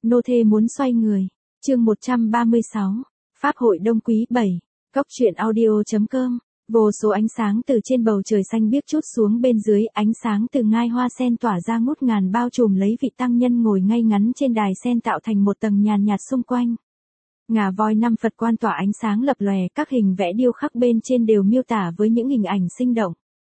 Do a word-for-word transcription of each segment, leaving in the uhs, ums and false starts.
nô thê muốn xoay người. Chương một trăm ba mươi sáu. Pháp hội Đông Quý bảy. Cốc truyện audio.com. Vô số ánh sáng từ trên bầu trời xanh biếc trút xuống bên dưới, ánh sáng từ ngai hoa sen tỏa ra ngút ngàn bao trùm lấy vị tăng nhân ngồi ngay ngắn trên đài sen tạo thành một tầng nhàn nhạt xung quanh. Ngà voi năm Phật quan tỏa ánh sáng lập lòe, các hình vẽ điêu khắc bên trên đều miêu tả với những hình ảnh sinh động.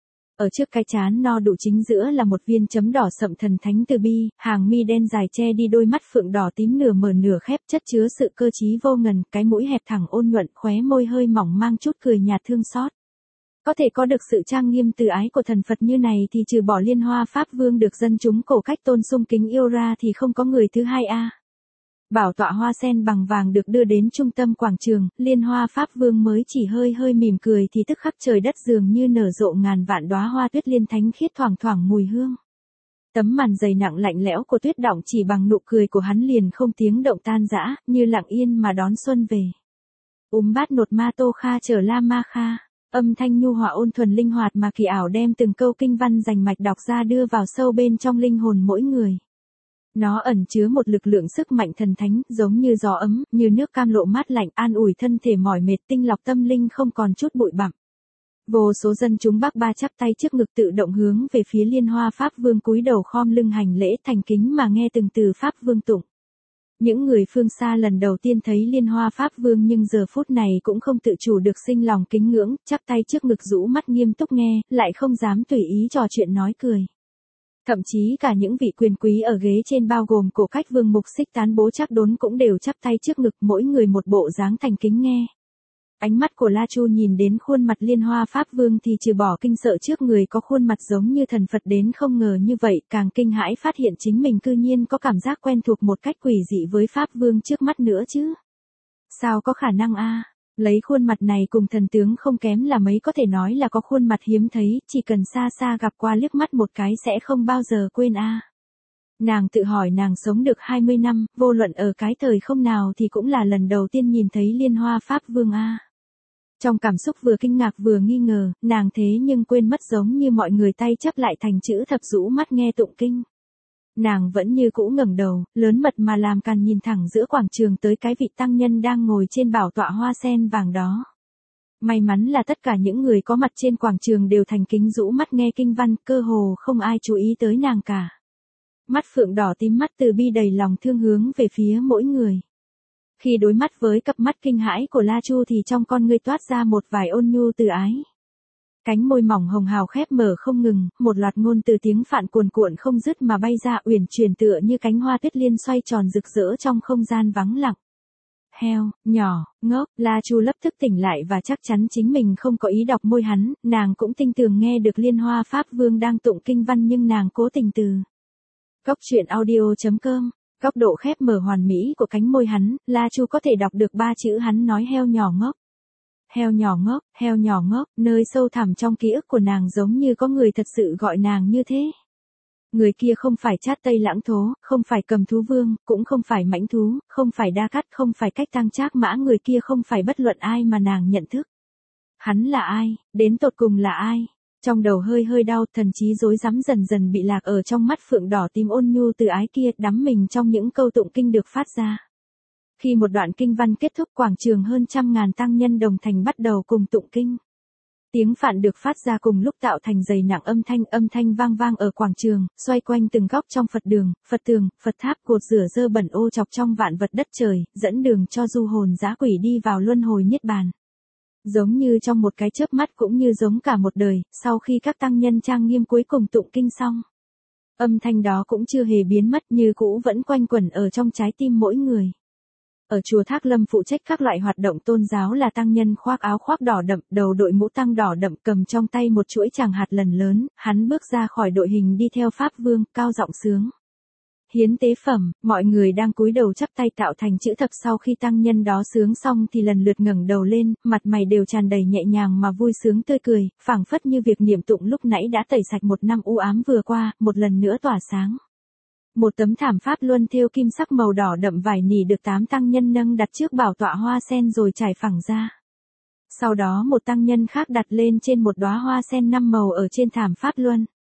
Ở trước cái trán no đủ chính giữa là một viên chấm đỏ sậm thần thánh từ bi, hàng mi đen dài che đi đôi mắt phượng đỏ tím nửa mở nửa khép chất chứa sự cơ trí vô ngần, cái mũi hẹp thẳng ôn nhuận, khóe môi hơi mỏng mang chút cười nhạt thương xót. Có thể có được sự trang nghiêm từ ái của thần Phật như này thì trừ bỏ Liên Hoa Pháp Vương được dân chúng cổ cách tôn sung kính yêu ra thì không có người thứ hai a. À. Bảo tọa hoa sen bằng vàng được đưa đến trung tâm quảng trường, Liên Hoa Pháp Vương mới chỉ hơi hơi mỉm cười thì tức khắc trời đất dường như nở rộ ngàn vạn đóa hoa tuyết liên thánh khiết thoảng thoảng mùi hương. Tấm màn dày nặng lạnh lẽo của tuyết đọng chỉ bằng nụ cười của hắn liền không tiếng động tan rã, như lặng yên mà đón xuân về. Úm bát nột ma tô kha trở la ma kha. Âm thanh nhu hòa ôn thuần linh hoạt mà kỳ ảo đem từng câu kinh văn rành mạch đọc ra đưa vào sâu bên trong linh hồn mỗi người. Nó ẩn chứa một lực lượng sức mạnh thần thánh, giống như gió ấm, như nước cam lộ mát lạnh, an ủi thân thể mỏi mệt, tinh lọc tâm linh không còn chút bụi bặm. Vô số dân chúng Bắc Ba chắp tay trước ngực tự động hướng về phía Liên Hoa Pháp Vương cúi đầu khom lưng hành lễ thành kính mà nghe từng từ Pháp Vương tụng. Những người phương xa lần đầu tiên thấy Liên Hoa Pháp Vương nhưng giờ phút này cũng không tự chủ được sinh lòng kính ngưỡng, chắp tay trước ngực rũ mắt nghiêm túc nghe, lại không dám tùy ý trò chuyện nói cười. Thậm chí cả những vị quyền quý ở ghế trên bao gồm cổ cách Vương Mục Xích Tán Bố Trác Đốn cũng đều chắp tay trước ngực, mỗi người một bộ dáng thành kính nghe. Ánh mắt của La Chu nhìn đến khuôn mặt Liên Hoa Pháp Vương thì trừ bỏ kinh sợ trước người có khuôn mặt giống như thần Phật đến không ngờ như vậy, càng kinh hãi phát hiện chính mình cư nhiên có cảm giác quen thuộc một cách quỷ dị với Pháp Vương trước mắt nữa chứ. Sao có khả năng a? Lấy khuôn mặt này cùng thần tướng không kém là mấy có thể nói là có khuôn mặt hiếm thấy, chỉ cần xa xa gặp qua liếc mắt một cái sẽ không bao giờ quên a. Nàng tự hỏi nàng sống được hai mươi năm, vô luận ở cái thời không nào thì cũng là lần đầu tiên nhìn thấy Liên Hoa Pháp Vương a. Trong cảm xúc vừa kinh ngạc vừa nghi ngờ, nàng thế nhưng quên mất giống như mọi người tay chắp lại thành chữ thập rũ mắt nghe tụng kinh. Nàng vẫn như cũ ngẩng đầu, lớn mật mà làm càn nhìn thẳng giữa quảng trường tới cái vị tăng nhân đang ngồi trên bảo tọa hoa sen vàng đó. May mắn là tất cả những người có mặt trên quảng trường đều thành kính rũ mắt nghe kinh văn, cơ hồ không ai chú ý tới nàng cả. Mắt phượng đỏ tím mắt từ bi đầy lòng thương hướng về phía mỗi người. Khi đối mắt với cặp mắt kinh hãi của La Chu thì trong con ngươi toát ra một vài ôn nhu từ ái. Cánh môi mỏng hồng hào khép mở không ngừng, một loạt ngôn từ tiếng Phạn cuồn cuộn không dứt mà bay ra uyển chuyển tựa như cánh hoa tuyết liên xoay tròn rực rỡ trong không gian vắng lặng. Heo, nhỏ, ngốc, La Chu lập tức tỉnh lại và chắc chắn chính mình không có ý đọc môi hắn, nàng cũng tinh tường nghe được Liên Hoa Pháp Vương đang tụng kinh văn nhưng nàng cố tình từ. Cốc truyện audio.com. Góc độ khép mở hoàn mỹ của cánh môi hắn, La Chu có thể đọc được ba chữ hắn nói heo nhỏ ngốc. Heo nhỏ ngốc, heo nhỏ ngốc, nơi sâu thẳm trong ký ức của nàng giống như có người thật sự gọi nàng như thế. Người kia không phải Chát Tây Lãng Thố, không phải Cầm Thú Vương, cũng không phải Mãnh Thú, không phải Đa Cát, không phải Cách Tăng Trác Mã, người kia không phải bất luận ai mà nàng nhận thức. Hắn là ai, đến tột cùng là ai? Trong đầu hơi hơi đau, thần trí rối rắm dần dần bị lạc ở trong mắt phượng đỏ tím ôn nhu từ ái kia, đắm mình trong những câu tụng kinh được phát ra. Khi một đoạn kinh văn kết thúc, quảng trường hơn trăm ngàn tăng nhân đồng thành bắt đầu cùng tụng kinh. Tiếng Phạn được phát ra cùng lúc tạo thành dày nặng âm thanh, âm thanh vang vang ở quảng trường, xoay quanh từng góc trong Phật đường, Phật tường, Phật tháp, cột rửa dơ bẩn ô chọc trong vạn vật đất trời, dẫn đường cho du hồn dã quỷ đi vào luân hồi niết bàn. Giống như trong một cái chớp mắt cũng như giống cả một đời, sau khi các tăng nhân trang nghiêm cuối cùng tụng kinh xong. Âm thanh đó cũng chưa hề biến mất, như cũ vẫn quanh quẩn ở trong trái tim mỗi người. Ở chùa Thác Lâm phụ trách các loại hoạt động tôn giáo là tăng nhân khoác áo khoác đỏ đậm, đầu đội mũ tăng đỏ đậm, cầm trong tay một chuỗi tràng hạt lần lớn, hắn bước ra khỏi đội hình đi theo Pháp Vương, cao giọng sướng. Hiến tế phẩm, mọi người đang cúi đầu chắp tay tạo thành chữ thập, sau khi tăng nhân đó sướng xong thì lần lượt ngẩng đầu lên, mặt mày đều tràn đầy nhẹ nhàng mà vui sướng tươi cười, phảng phất như việc niệm tụng lúc nãy đã tẩy sạch một năm u ám vừa qua, một lần nữa tỏa sáng. Một tấm thảm pháp luân thêu kim sắc màu đỏ đậm vải nỉ được tám tăng nhân nâng đặt trước bảo tọa hoa sen rồi trải phẳng ra. Sau đó một tăng nhân khác đặt lên trên một đóa hoa sen năm màu ở trên thảm pháp luân.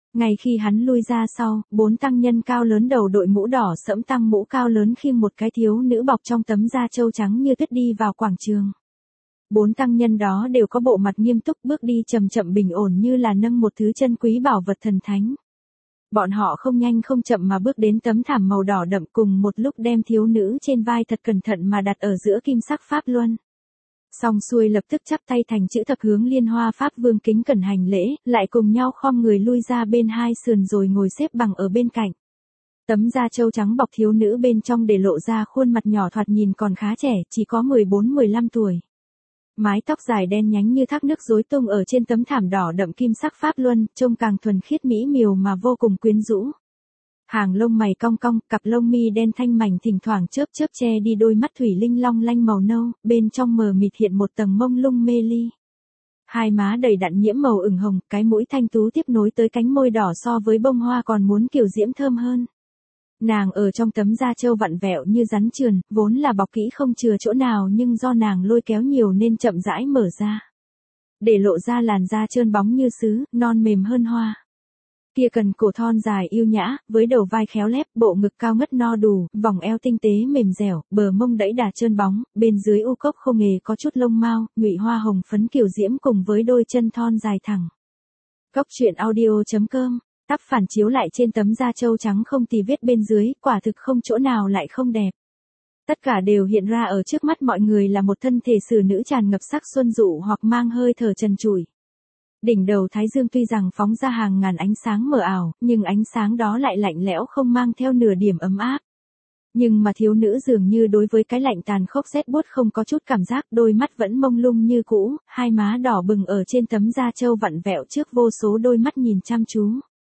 Ngay khi hắn lui ra sau, bốn tăng nhân cao lớn đầu đội mũ đỏ sẫm tăng mũ cao lớn khiêng một cái thiếu nữ bọc trong tấm da trâu trắng như tuyết đi vào quảng trường. Bốn tăng nhân đó đều có bộ mặt nghiêm túc bước đi chậm chậm bình ổn như là nâng một thứ chân quý bảo vật thần thánh. Bọn họ không nhanh không chậm mà bước đến tấm thảm màu đỏ đậm cùng một lúc đem thiếu nữ trên vai thật cẩn thận mà đặt ở giữa kim sắc pháp luân. Xong xuôi lập tức chắp tay thành chữ thập hướng Liên Hoa Pháp Vương kính cẩn hành lễ, lại cùng nhau khom người lui ra bên hai sườn rồi ngồi xếp bằng ở bên cạnh. Tấm da trâu trắng bọc thiếu nữ bên trong để lộ ra khuôn mặt nhỏ thoạt nhìn còn khá trẻ, chỉ có mười bốn mười lăm tuổi. Mái tóc dài đen nhánh như thác nước rối tung ở trên tấm thảm đỏ đậm kim sắc pháp luân, trông càng thuần khiết mỹ miều mà vô cùng quyến rũ. Hàng lông mày cong cong, cặp lông mi đen thanh mảnh thỉnh thoảng chớp chớp che đi đôi mắt thủy linh long lanh màu nâu, bên trong mờ mịt hiện một tầng mông lung mê ly. Hai má đầy đặn nhiễm màu ửng hồng, cái mũi thanh tú tiếp nối tới cánh môi đỏ so với bông hoa còn muốn kiều diễm thơm hơn. Nàng ở trong tấm da trâu vặn vẹo như rắn trườn, vốn là bọc kỹ không chừa chỗ nào nhưng do nàng lôi kéo nhiều nên chậm rãi mở ra. Để lộ ra làn da trơn bóng như sứ, non mềm hơn hoa. Kia cần cổ thon dài yêu nhã, với đầu vai khéo lép, bộ ngực cao ngất no đủ, vòng eo tinh tế mềm dẻo, bờ mông đẫy đà trơn bóng, bên dưới u cốc khô nghề có chút lông mao, nhụy hoa hồng phấn kiều diễm cùng với đôi chân thon dài thẳng. Cốc truyện audio chấm com. Tắp phản chiếu lại trên tấm da trâu trắng không tì vết bên dưới, quả thực không chỗ nào lại không đẹp. Tất cả đều hiện ra ở trước mắt mọi người là một thân thể xử nữ tràn ngập sắc xuân dụ hoặc mang hơi thở trần trụi. Đỉnh đầu thái dương tuy rằng phóng ra hàng ngàn ánh sáng mờ ảo, nhưng ánh sáng đó lại lạnh lẽo không mang theo nửa điểm ấm áp. Nhưng mà thiếu nữ dường như đối với cái lạnh tàn khốc rét buốt không có chút cảm giác, đôi mắt vẫn mông lung như cũ, hai má đỏ bừng ở trên tấm da trâu vặn vẹo trước vô số đôi mắt nhìn chăm chú.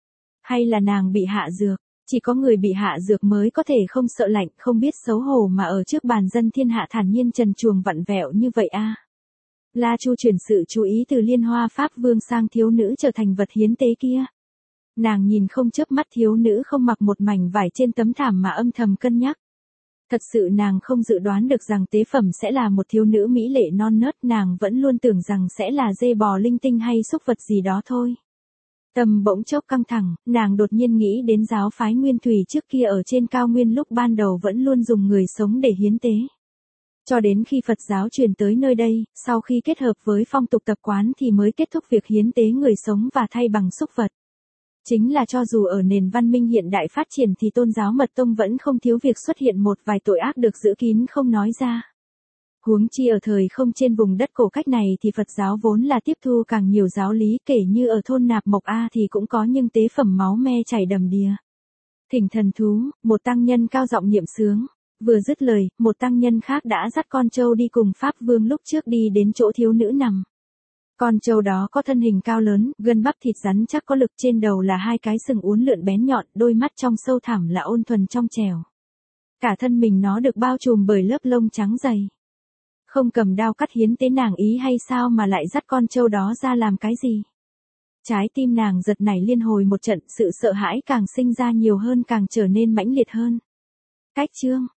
Hay là nàng bị hạ dược, chỉ có người bị hạ dược mới có thể không sợ lạnh, không biết xấu hổ mà ở trước bàn dân thiên hạ thản nhiên trần truồng vặn vẹo như vậy a. À. La Chu chuyển sự chú ý từ Liên Hoa Pháp Vương sang thiếu nữ trở thành vật hiến tế kia. Nàng nhìn không chớp mắt thiếu nữ không mặc một mảnh vải trên tấm thảm mà âm thầm cân nhắc. Thật sự nàng không dự đoán được rằng tế phẩm sẽ là một thiếu nữ mỹ lệ non nớt, nàng vẫn luôn tưởng rằng sẽ là dê bò linh tinh hay xúc vật gì đó thôi. Tâm bỗng chốc căng thẳng, nàng đột nhiên nghĩ đến giáo phái Nguyên Thủy trước kia ở trên cao nguyên lúc ban đầu vẫn luôn dùng người sống để hiến tế. Cho đến khi Phật giáo truyền tới nơi đây, sau khi kết hợp với phong tục tập quán thì mới kết thúc việc hiến tế người sống và thay bằng xúc vật. Chính là cho dù ở nền văn minh hiện đại phát triển thì tôn giáo mật tông vẫn không thiếu việc xuất hiện một vài tội ác được giữ kín không nói ra. Huống chi ở thời không trên vùng đất cổ cách này thì Phật giáo vốn là tiếp thu càng nhiều giáo lý, kể như ở thôn Nạp Mộc A thì cũng có nhưng tế phẩm máu me chảy đầm đìa. Thỉnh thần thú, một tăng nhân cao giọng niệm xướng. Vừa dứt lời, một tăng nhân khác đã dắt con trâu đi cùng Pháp Vương lúc trước đi đến chỗ thiếu nữ nằm. Con trâu đó có thân hình cao lớn, gân bắp thịt rắn chắc có lực, trên đầu là hai cái sừng uốn lượn bén nhọn, đôi mắt trong sâu thẳm là ôn thuần trong trẻo. Cả thân mình nó được bao trùm bởi lớp lông trắng dày. Không cầm đao cắt hiến tế nàng ý hay sao mà lại dắt con trâu đó ra làm cái gì? Trái tim nàng giật nảy liên hồi một trận, sự sợ hãi càng sinh ra nhiều hơn càng trở nên mãnh liệt hơn. Cách chương